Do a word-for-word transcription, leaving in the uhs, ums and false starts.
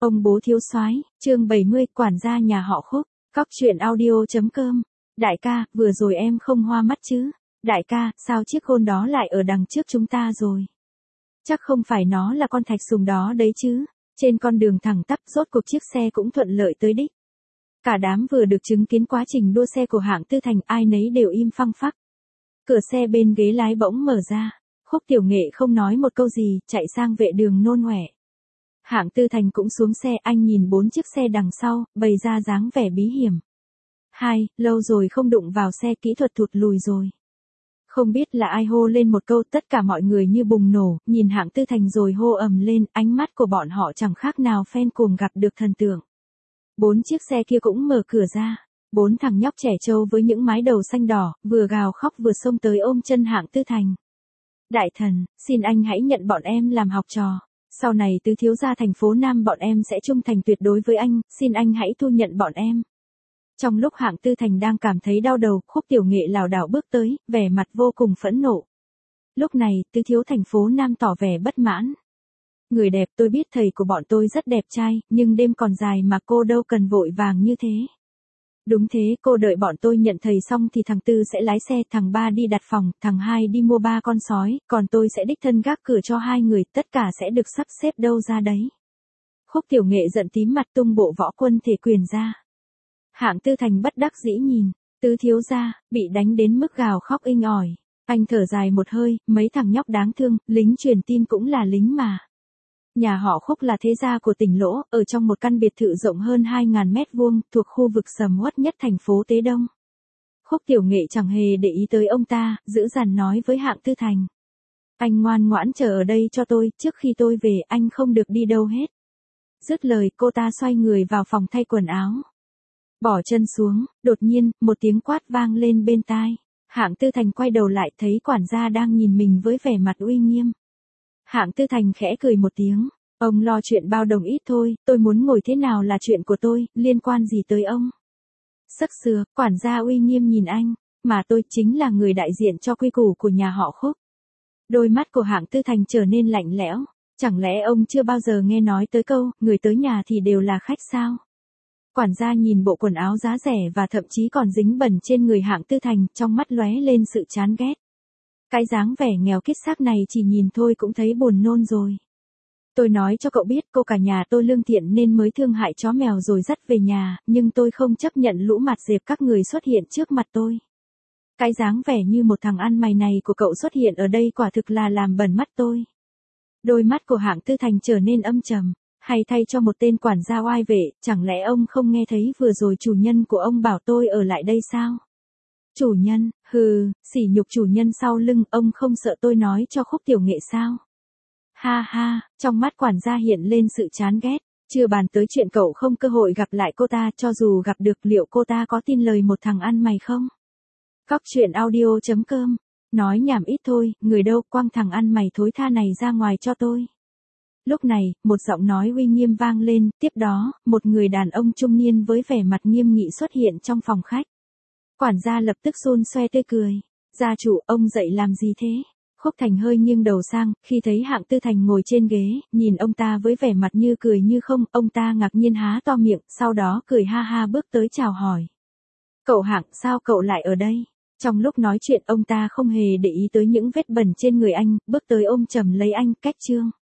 Ông bố thiếu soái, chương bảy mươi, quản gia nhà họ Khúc, cóc truyện audio.com. Đại ca, vừa rồi em không hoa mắt chứ? Đại ca, sao chiếc khôn đó lại ở đằng trước chúng ta rồi? Chắc không phải nó là con thạch sùng đó đấy chứ? Trên con đường thẳng tắp, rốt cuộc chiếc xe cũng thuận lợi tới đích. Cả đám vừa được chứng kiến quá trình đua xe của hạng Tư Thành, ai nấy đều im phăng phắc. Cửa xe bên ghế lái bỗng mở ra, Khúc Tiểu Nghệ không nói một câu gì, chạy sang vệ đường nôn ngoẻ. Hạng Tư Thành cũng xuống xe, anh nhìn bốn chiếc xe đằng sau, bày ra dáng vẻ bí hiểm. Hai, lâu rồi không đụng vào xe, kỹ thuật thụt lùi rồi. Không biết là ai hô lên một câu, tất cả mọi người như bùng nổ, nhìn Hạng Tư Thành rồi hô ầm lên, ánh mắt của bọn họ chẳng khác nào fan cuồng gặp được thần tượng. Bốn chiếc xe kia cũng mở cửa ra, bốn thằng nhóc trẻ trâu với những mái đầu xanh đỏ, vừa gào khóc vừa xông tới ôm chân Hạng Tư Thành. Đại thần, xin anh hãy nhận bọn em làm học trò. Sau này tứ thiếu gia thành phố Nam bọn em sẽ trung thành tuyệt đối với anh, xin anh hãy thu nhận bọn em. Trong lúc Hạng Tư Thành đang cảm thấy đau đầu, Khúc Tiểu Nghệ lảo đảo bước tới, vẻ mặt vô cùng phẫn nộ. Lúc này, tứ thiếu thành phố Nam tỏ vẻ bất mãn. Người đẹp, tôi biết thầy của bọn tôi rất đẹp trai, nhưng đêm còn dài mà cô đâu cần vội vàng như thế. Đúng thế, cô đợi bọn tôi nhận thầy xong thì thằng Tư sẽ lái xe, thằng Ba đi đặt phòng, thằng Hai đi mua ba con sói, còn tôi sẽ đích thân gác cửa cho hai người, tất cả sẽ được sắp xếp đâu ra đấy. Khúc Tiểu Nghệ giận tím mặt tung bộ võ quân thể quyền ra. Hạng Tư Thành bất đắc dĩ nhìn, tứ thiếu gia, bị đánh đến mức gào khóc inh ỏi. Anh thở dài một hơi, mấy thằng nhóc đáng thương, lính truyền tin cũng là lính mà. Nhà họ Khúc là thế gia của tỉnh Lỗ, ở trong một căn biệt thự rộng hơn hai nghìn mét vuông, thuộc khu vực sầm uất nhất thành phố Tế Đông. Khúc Tiểu Nghệ chẳng hề để ý tới ông ta, dữ dằn nói với Hạng Tư Thành. Anh ngoan ngoãn chờ ở đây cho tôi, trước khi tôi về anh không được đi đâu hết. Dứt lời, cô ta xoay người vào phòng thay quần áo. Bỏ chân xuống, đột nhiên, một tiếng quát vang lên bên tai. Hạng Tư Thành quay đầu lại thấy quản gia đang nhìn mình với vẻ mặt uy nghiêm. Hạng Tư Thành khẽ cười một tiếng, ông lo chuyện bao đồng ít thôi, tôi muốn ngồi thế nào là chuyện của tôi, liên quan gì tới ông. Sắc sừa, quản gia uy nghiêm nhìn anh, mà tôi chính là người đại diện cho quy củ của nhà họ Khúc. Đôi mắt của Hạng Tư Thành trở nên lạnh lẽo, chẳng lẽ ông chưa bao giờ nghe nói tới câu, người tới nhà thì đều là khách sao? Quản gia nhìn bộ quần áo giá rẻ và thậm chí còn dính bẩn trên người Hạng Tư Thành, trong mắt lóe lên sự chán ghét. Cái dáng vẻ nghèo kiết xác này chỉ nhìn thôi cũng thấy buồn nôn rồi. Tôi nói cho cậu biết, cô cả nhà tôi lương thiện nên mới thương hại chó mèo rồi dắt về nhà, nhưng tôi không chấp nhận lũ mặt dẹp các người xuất hiện trước mặt tôi. Cái dáng vẻ như một thằng ăn mày này của cậu xuất hiện ở đây quả thực là làm bẩn mắt tôi. Đôi mắt của Hạng Tư Thành trở nên âm trầm. Hay thay cho một tên quản gia oai vệ, chẳng lẽ ông không nghe thấy vừa rồi chủ nhân của ông bảo tôi ở lại đây sao? Chủ nhân, hừ, sỉ nhục chủ nhân sau lưng, ông không sợ tôi nói cho Khúc Tiểu Nghệ sao? Ha ha, trong mắt quản gia hiện lên sự chán ghét, chưa bàn tới chuyện cậu không cơ hội gặp lại cô ta, cho dù gặp được liệu cô ta có tin lời một thằng ăn mày không? Cóc truyện audio.com, nói nhảm ít thôi, người đâu, quăng thằng ăn mày thối tha này ra ngoài cho tôi. Lúc này, một giọng nói uy nghiêm vang lên, tiếp đó, một người đàn ông trung niên với vẻ mặt nghiêm nghị xuất hiện trong phòng khách. Quản gia lập tức xôn xoe tươi cười. Gia chủ, ông dậy làm gì thế? Khúc Thành hơi nghiêng đầu sang, khi thấy Hạng Tư Thành ngồi trên ghế, nhìn ông ta với vẻ mặt như cười như không, ông ta ngạc nhiên há to miệng, sau đó cười ha ha bước tới chào hỏi. Cậu Hạng, sao cậu lại ở đây? Trong lúc nói chuyện ông ta không hề để ý tới những vết bẩn trên người anh, bước tới ôm chầm lấy anh, cách chương.